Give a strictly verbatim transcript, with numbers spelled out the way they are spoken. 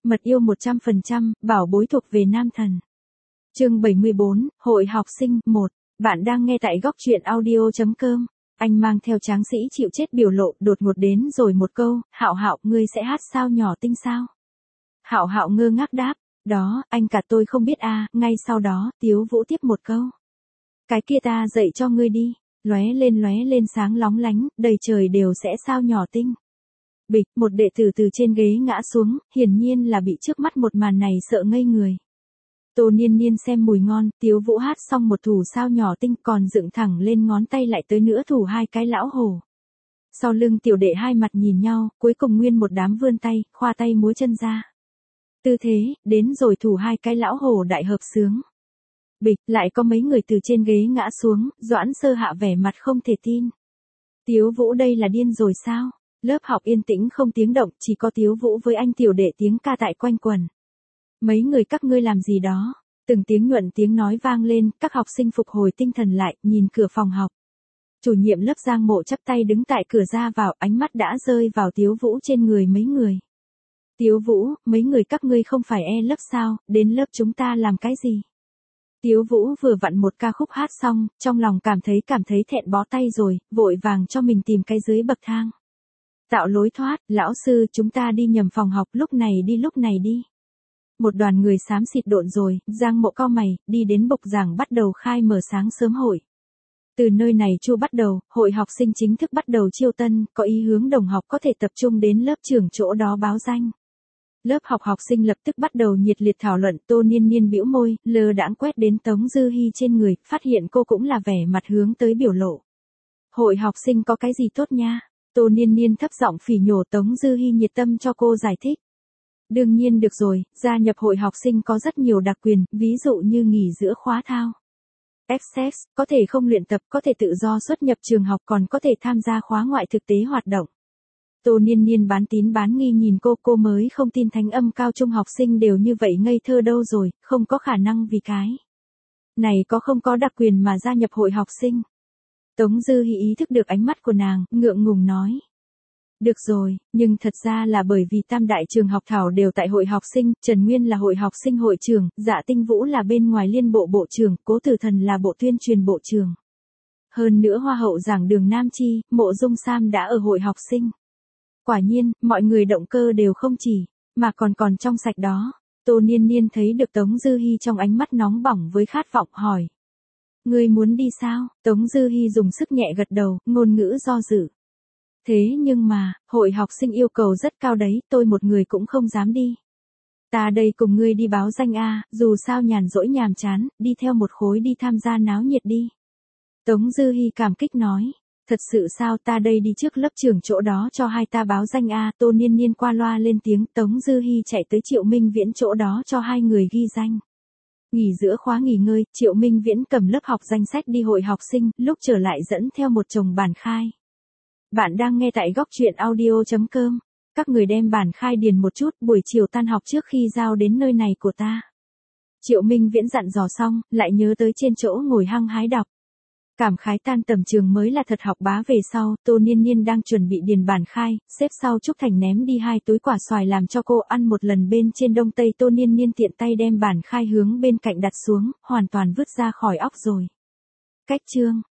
Mật yêu một trăm phần trăm, bảo bối thuộc về nam thần. Chương bảy mươi bốn, Hội học sinh, một. Bạn đang nghe tại góc truyện audio chấm com. Anh mang theo tráng sĩ chịu chết biểu lộ, đột ngột đến rồi một câu, Hạo Hạo, ngươi sẽ hát sao nhỏ tinh sao? Hạo Hạo ngơ ngác đáp, đó, anh cả tôi không biết a. Ngay sau đó, Tiếu Vũ tiếp một câu. Cái kia ta dạy cho ngươi đi, lóe lên lóe lên sáng lóng lánh, đầy trời đều sẽ sao nhỏ tinh. Bịch, một đệ tử từ trên ghế ngã xuống, hiển nhiên là bị trước mắt một màn này sợ ngây người. Tô Niên Niên xem mùi ngon, Tiếu Vũ hát xong một thủ sao nhỏ tinh còn dựng thẳng lên ngón tay lại tới nữa thủ hai cái lão hổ. Sau lưng tiểu đệ hai mặt nhìn nhau, cuối cùng nguyên một đám vươn tay, khoa tay múa chân ra. Tư thế, đến rồi thủ hai cái lão hổ đại hợp sướng. Bịch, lại có mấy người từ trên ghế ngã xuống, Doãn Sơ Hạ vẻ mặt không thể tin. Tiếu Vũ đây là điên rồi sao? Lớp học yên tĩnh không tiếng động, chỉ có Tiếu Vũ với anh tiểu đệ tiếng ca tại quanh quần. Mấy người các ngươi làm gì đó? Từng tiếng nhuận tiếng nói vang lên, các học sinh phục hồi tinh thần lại, nhìn cửa phòng học. Chủ nhiệm lớp Giang Mộ chắp tay đứng tại cửa ra vào, ánh mắt đã rơi vào Tiếu Vũ trên người mấy người. Tiếu Vũ, mấy người các ngươi không phải e lớp sao, đến lớp chúng ta làm cái gì? Tiếu Vũ vừa vặn một ca khúc hát xong, trong lòng cảm thấy cảm thấy thẹn bó tay rồi, vội vàng cho mình tìm cái dưới bậc thang. Tạo lối thoát, lão sư chúng ta đi nhầm phòng học, lúc này đi lúc này đi. Một đoàn người xám xịt độn rồi, Giang Mộ cau mày, đi đến bục giảng bắt đầu khai mở sáng sớm hội. Từ nơi này chu bắt đầu, hội học sinh chính thức bắt đầu chiêu tân, có ý hướng đồng học có thể tập trung đến lớp trưởng chỗ đó báo danh. Lớp học học sinh lập tức bắt đầu nhiệt liệt thảo luận, Tô Niên Niên bĩu môi, lơ đãng quét đến Tống Dư Hi trên người, phát hiện cô cũng là vẻ mặt hướng tới biểu lộ. Hội học sinh có cái gì tốt nha? Tô Niên Niên thấp giọng phỉ nhổ, Tống Dư Hi nhiệt tâm cho cô giải thích. Đương nhiên được rồi, gia nhập hội học sinh có rất nhiều đặc quyền, ví dụ như nghỉ giữa khóa thao. Access, có thể không luyện tập, có thể tự do xuất nhập trường học, còn có thể tham gia khóa ngoại thực tế hoạt động. Tô Niên Niên bán tín bán nghi nhìn cô, cô mới không tin thánh âm cao trung học sinh đều như vậy ngây thơ đâu rồi, không có khả năng vì cái này có không có đặc quyền mà gia nhập hội học sinh. Tống Dư Hi ý thức được ánh mắt của nàng, ngượng ngùng nói. Được rồi, nhưng thật ra là bởi vì tam đại trường học thảo đều tại hội học sinh, Trần Nguyên là hội học sinh hội trưởng, Dạ Tinh Vũ là bên ngoài liên bộ bộ trưởng, Cố Tử Thần là bộ tuyên truyền bộ trưởng. Hơn nữa hoa hậu giảng đường Nam Chi, Mộ Dung Sam đã ở hội học sinh. Quả nhiên, mọi người động cơ đều không chỉ, mà còn còn trong sạch đó. Tô Niên Niên thấy được Tống Dư Hi trong ánh mắt nóng bỏng với khát vọng hỏi. Ngươi muốn đi sao? Tống Dư Hi dùng sức nhẹ gật đầu, ngôn ngữ do dự. Thế nhưng mà, hội học sinh yêu cầu rất cao đấy, tôi một người cũng không dám đi. Ta đây cùng ngươi đi báo danh a, dù sao nhàn rỗi nhàm chán, đi theo một khối đi tham gia náo nhiệt đi. Tống Dư Hi cảm kích nói. Thật sự sao, ta đây đi trước lớp trưởng chỗ đó cho hai ta báo danh a. Tô Niên Niên qua loa lên tiếng, Tống Dư Hi chạy tới Triệu Minh Viễn chỗ đó cho hai người ghi danh. Nghỉ giữa khóa nghỉ ngơi, Triệu Minh Viễn cầm lớp học danh sách đi hội học sinh, lúc trở lại dẫn theo một chồng bản khai. Bạn đang nghe tại góc truyện audio chấm com. Các người đem bản khai điền một chút, buổi chiều tan học trước khi giao đến nơi này của ta. Triệu Minh Viễn dặn dò xong, lại nhớ tới trên chỗ ngồi hăng hái đọc. Cảm khái tan tầm trường mới là thật học bá về sau, Tô Niên Niên đang chuẩn bị điền bản khai, xếp sau Trúc Thành ném đi hai túi quả xoài làm cho cô ăn một lần bên trên đông tây. Tô Niên Niên tiện tay đem bản khai hướng bên cạnh đặt xuống, hoàn toàn vứt ra khỏi óc rồi. Cách chương.